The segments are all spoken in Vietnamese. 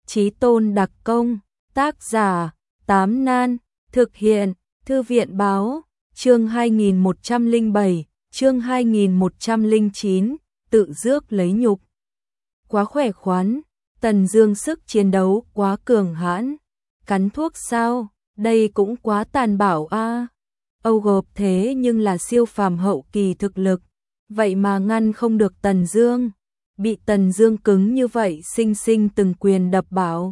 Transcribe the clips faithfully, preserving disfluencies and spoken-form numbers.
Chí tôn đặc công, tác giả, Tám Nan, thực hiện, Thư viện báo, chương hai nghìn một trăm lẻ bảy, chương hai nghìn một trăm lẻ chín, tự rước lấy nhục. Quá khỏe khoắn, Tần Dương sức chiến đấu quá cường hãn, cắn thuốc sao, đây cũng quá tàn bạo a. À. Âu gộp thế nhưng là siêu phàm hậu kỳ thực lực, vậy mà ngăn không được Tần Dương, bị Tần Dương cứng như vậy sinh sinh từng quyền đập bảo.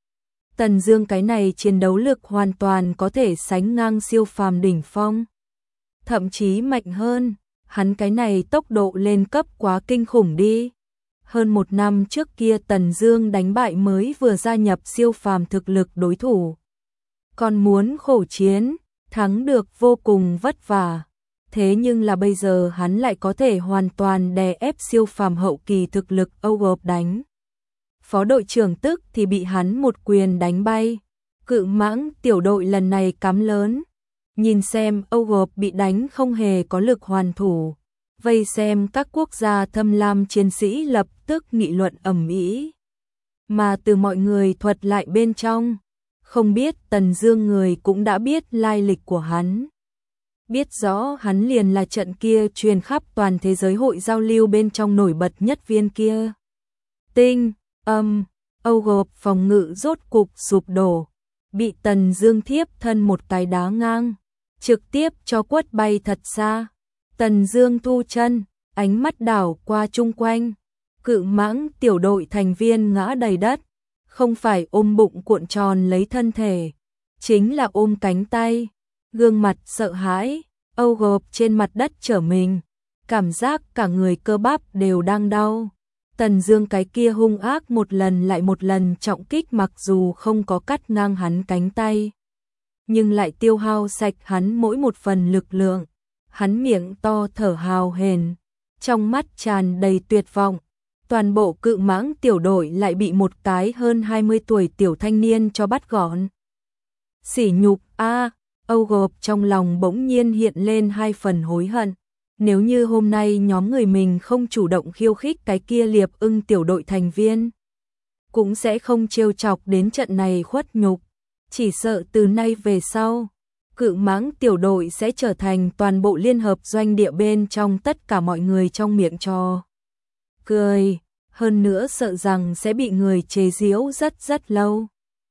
Tần Dương cái này chiến đấu lực hoàn toàn có thể sánh ngang siêu phàm đỉnh phong, thậm chí mạnh hơn, hắn cái này tốc độ lên cấp quá kinh khủng đi. Hơn một năm trước kia Tần Dương đánh bại mới vừa gia nhập siêu phàm thực lực đối thủ, còn muốn khổ chiến, thắng được vô cùng vất vả. Thế nhưng là bây giờ hắn lại có thể hoàn toàn đè ép siêu phàm hậu kỳ thực lực Âu gộp đánh. Phó đội trưởng tức thì bị hắn một quyền đánh bay. Cự mãng tiểu đội lần này cắm lớn. Nhìn xem Âu gộp bị đánh không hề có lực hoàn thủ. Vây xem các quốc gia thâm lam chiến sĩ lập tức nghị luận ầm ĩ. Mà từ mọi người thuật lại bên trong, không biết Tần Dương người cũng đã biết lai lịch của hắn. Biết rõ hắn liền là trận kia truyền khắp toàn thế giới hội giao lưu bên trong nổi bật nhất viên kia. Tinh, âm, Âu gộp phòng ngự rốt cục sụp đổ, bị Tần Dương thiếp thân một cái đá ngang, trực tiếp cho quất bay thật xa. Tần Dương thu chân, ánh mắt đảo qua chung quanh, cự mãng tiểu đội thành viên ngã đầy đất, không phải ôm bụng cuộn tròn lấy thân thể, chính là ôm cánh tay, gương mặt sợ hãi, Âu gộp trên mặt đất trở mình, cảm giác cả người cơ bắp đều đang đau. Tần Dương cái kia hung ác một lần lại một lần trọng kích mặc dù không có cắt ngang hắn cánh tay, nhưng lại tiêu hao sạch hắn mỗi một phần lực lượng. Hắn miệng to thở hào hển, trong mắt tràn đầy tuyệt vọng. Toàn bộ cự mãng tiểu đội lại bị một cái hơn hai mươi tuổi tiểu thanh niên cho bắt gọn. Sỉ nhục a, à, Âu gộp trong lòng bỗng nhiên hiện lên hai phần hối hận. Nếu như hôm nay nhóm người mình không chủ động khiêu khích cái kia liệp ưng tiểu đội thành viên, cũng sẽ không trêu chọc đến trận này khuất nhục. Chỉ sợ từ nay về sau, cự mãng tiểu đội sẽ trở thành toàn bộ liên hợp doanh địa bên trong tất cả mọi người trong miệng trò cười, hơn nữa sợ rằng sẽ bị người chế giễu rất rất lâu.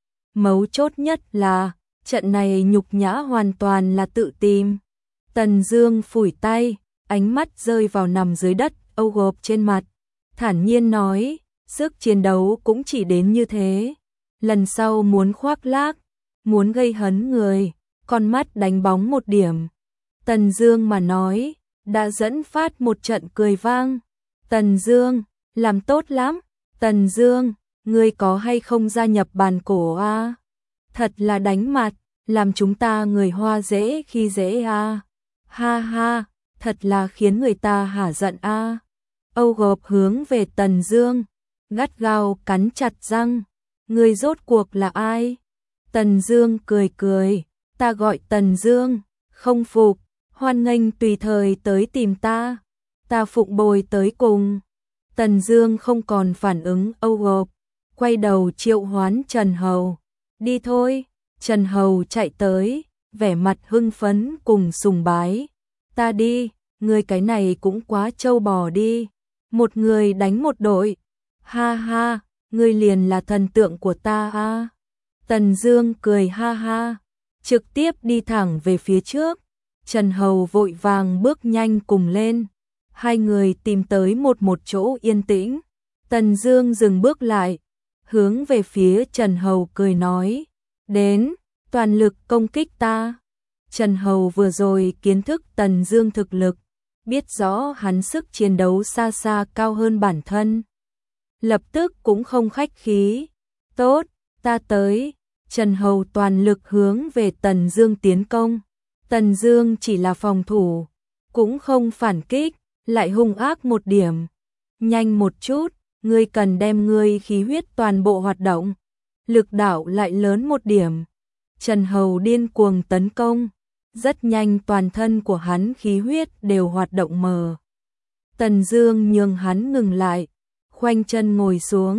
Mấu chốt nhất là, trận này nhục nhã hoàn toàn là tự tìm. Tần Dương phủi tay, ánh mắt rơi vào nằm dưới đất Âu gộp trên mặt, thản nhiên nói, sức chiến đấu cũng chỉ đến như thế. Lần sau muốn khoác lác, muốn gây hấn người, con mắt đánh bóng một điểm. Tần Dương mà nói, đã dẫn phát một trận cười vang. Tần Dương, làm tốt lắm. Tần Dương, ngươi có hay không gia nhập bàn cổ a? À? Thật là đánh mặt, làm chúng ta người Hoa dễ khi dễ a. À? Ha ha, thật là khiến người ta hả giận a. À? Âu gộp hướng về Tần Dương, gắt gao cắn chặt răng. Ngươi rốt cuộc là ai? Tần Dương cười cười, ta gọi Tần Dương, không phục, hoan nghênh tùy thời tới tìm ta, ta phụng bồi tới cùng. Tần Dương không còn phản ứng Âu gộp, quay đầu triệu hoán Trần Hầu. Đi thôi. Trần Hầu chạy tới, vẻ mặt hưng phấn cùng sùng bái. Ta đi, ngươi cái này cũng quá trâu bò đi. Một người đánh một đội. Ha ha, ngươi liền là thần tượng của ta a. À. Tần Dương cười ha ha, trực tiếp đi thẳng về phía trước. Trần Hầu vội vàng bước nhanh cùng lên. Hai người tìm tới một một chỗ yên tĩnh. Tần Dương dừng bước lại, hướng về phía Trần Hầu cười nói, đến, toàn lực công kích ta. Trần Hầu vừa rồi kiến thức Tần Dương thực lực, biết rõ hắn sức chiến đấu xa xa cao hơn bản thân. Lập tức cũng không khách khí, tốt, ta tới. Trần Hầu toàn lực hướng về Tần Dương tiến công. Tần Dương chỉ là phòng thủ, cũng không phản kích, lại hung ác một điểm. Nhanh một chút, ngươi cần đem ngươi khí huyết toàn bộ hoạt động, lực đạo lại lớn một điểm. Trần Hầu điên cuồng tấn công, rất nhanh toàn thân của hắn khí huyết đều hoạt động mờ. Tần Dương nhường hắn ngừng lại, khoanh chân ngồi xuống,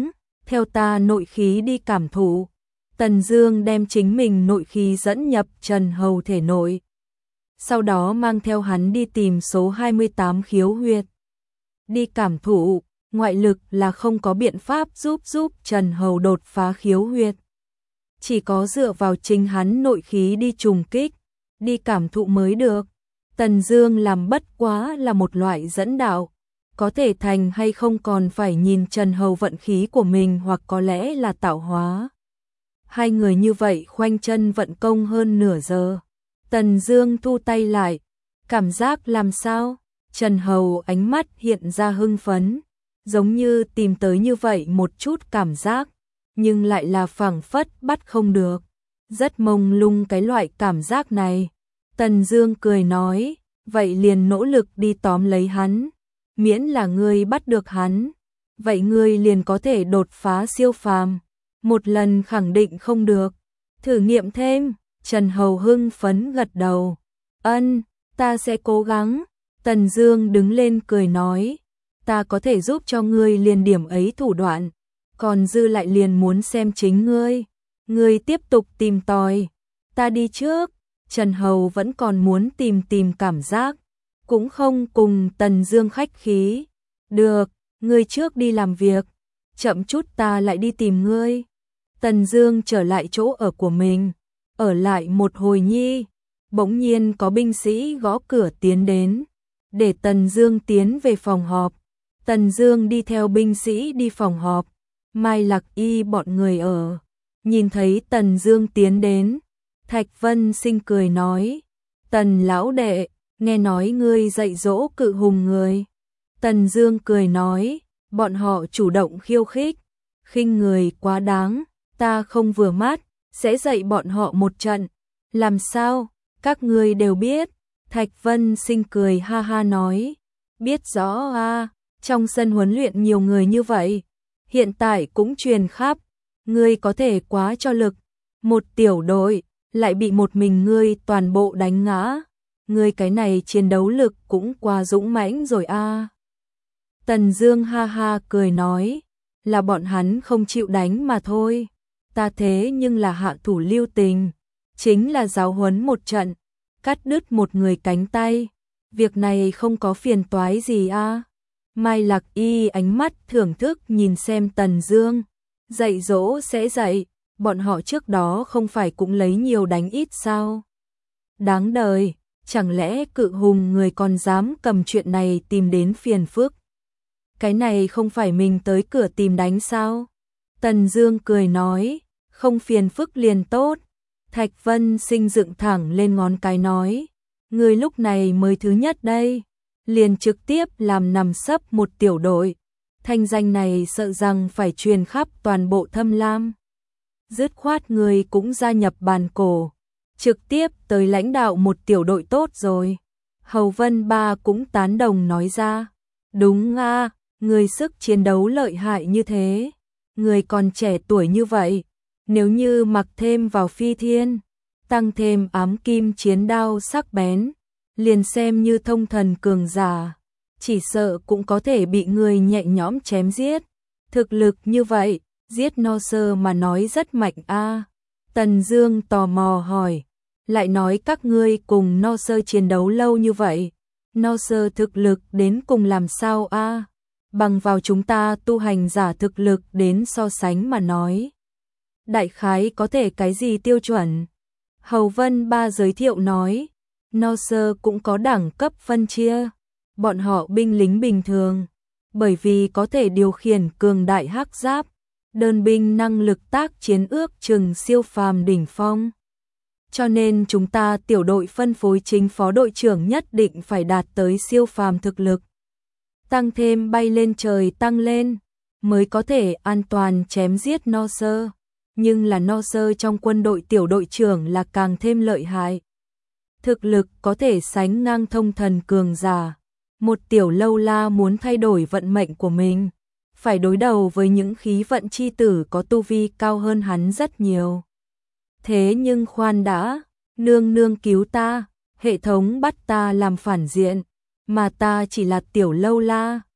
theo ta nội khí đi cảm thụ. Tần Dương đem chính mình nội khí dẫn nhập Trần Hầu thể nội. Sau đó mang theo hắn đi tìm số hai mươi tám khiếu huyệt. Đi cảm thụ, ngoại lực là không có biện pháp giúp giúp Trần Hầu đột phá khiếu huyệt. Chỉ có dựa vào chính hắn nội khí đi trùng kích, đi cảm thụ mới được. Tần Dương làm bất quá là một loại dẫn đạo, có thể thành hay không còn phải nhìn Trần Hầu vận khí của mình hoặc có lẽ là tạo hóa. Hai người như vậy khoanh chân vận công hơn nửa giờ. Tần Dương thu tay lại, cảm giác làm sao? Trần Hầu ánh mắt hiện ra hưng phấn, giống như tìm tới như vậy một chút cảm giác, nhưng lại là phảng phất bắt không được. Rất mông lung cái loại cảm giác này. Tần Dương cười nói, vậy liền nỗ lực đi tóm lấy hắn, miễn là ngươi bắt được hắn, vậy ngươi liền có thể đột phá siêu phàm. Một lần khẳng định không được, thử nghiệm thêm. Trần Hầu hưng phấn gật đầu, ân, ta sẽ cố gắng. Tần Dương đứng lên cười nói, ta có thể giúp cho ngươi liền điểm ấy thủ đoạn, còn dư lại liền muốn xem chính ngươi. Ngươi tiếp tục tìm tòi, ta đi trước. Trần Hầu vẫn còn muốn tìm tìm cảm giác, cũng không cùng Tần Dương khách khí. Được, ngươi trước đi làm việc, chậm chút ta lại đi tìm ngươi. Tần Dương trở lại chỗ ở của mình, ở lại một hồi nhi, bỗng nhiên có binh sĩ gõ cửa tiến đến, để Tần Dương tiến về phòng họp. Tần Dương đi theo binh sĩ đi phòng họp, Mai Lạc Y bọn người ở, nhìn thấy Tần Dương tiến đến, Thạch Vân Sinh cười nói, Tần lão đệ, nghe nói ngươi dạy dỗ cự hùng người. Tần Dương cười nói, bọn họ chủ động khiêu khích, khinh người quá đáng, ta không vừa mắt, sẽ dạy bọn họ một trận. Làm sao? Các ngươi đều biết. Thạch Vân Sinh cười ha ha nói, biết rõ a, trong sân huấn luyện nhiều người như vậy, hiện tại cũng truyền khắp, ngươi có thể quá cho lực, một tiểu đội lại bị một mình ngươi toàn bộ đánh ngã, ngươi cái này chiến đấu lực cũng quá dũng mãnh rồi a. Tần Dương ha ha cười nói, là bọn hắn không chịu đánh mà thôi, ta thế nhưng là hạ thủ lưu tình, chính là giáo huấn một trận, cắt đứt một người cánh tay, việc này không có phiền toái gì a. Mai Lạc Y ánh mắt thưởng thức nhìn xem Tần Dương, dạy dỗ sẽ dạy, bọn họ trước đó không phải cũng lấy nhiều đánh ít sao? Đáng đời, chẳng lẽ cự hùng người còn dám cầm chuyện này tìm đến phiền phức? Cái này không phải mình tới cửa tìm đánh sao? Tần Dương cười nói, không phiền phức liền tốt. Thạch Vân Sinh dựng thẳng lên ngón cái nói, người lúc này mới thứ nhất đây, liền trực tiếp làm nằm sấp một tiểu đội, thanh danh này sợ rằng phải truyền khắp toàn bộ Thâm Lam. Dứt khoát người cũng gia nhập bàn cổ, trực tiếp tới lãnh đạo một tiểu đội tốt rồi. Hầu Vân Ba cũng tán đồng nói ra, đúng a, người sức chiến đấu lợi hại như thế, người còn trẻ tuổi như vậy, nếu như mặc thêm vào phi thiên, tăng thêm ám kim chiến đao sắc bén, liền xem như thông thần cường giả, chỉ sợ cũng có thể bị người nhẹ nhõm chém giết. Thực lực như vậy, giết no sơ mà nói rất mạnh a. Tần Dương tò mò hỏi, lại nói các ngươi cùng no sơ chiến đấu lâu như vậy, no sơ thực lực đến cùng làm sao a? Bằng vào chúng ta tu hành giả thực lực đến so sánh mà nói, đại khái có thể cái gì tiêu chuẩn? Hầu Vân Ba giới thiệu nói, no sơ cũng có đẳng cấp phân chia, bọn họ binh lính bình thường, bởi vì có thể điều khiển cường đại hắc giáp, đơn binh năng lực tác chiến ước chừng siêu phàm đỉnh phong. Cho nên chúng ta tiểu đội phân phối chính phó đội trưởng nhất định phải đạt tới siêu phàm thực lực, tăng thêm bay lên trời tăng lên, mới có thể an toàn chém giết no sơ. Nhưng là no sơ trong quân đội tiểu đội trưởng là càng thêm lợi hại. Thực lực có thể sánh ngang thông thần cường giả. Một tiểu lâu la muốn thay đổi vận mệnh của mình, phải đối đầu với những khí vận chi tử có tu vi cao hơn hắn rất nhiều. Thế nhưng khoan đã, nương nương cứu ta, hệ thống bắt ta làm phản diện, mà ta chỉ là tiểu lâu la,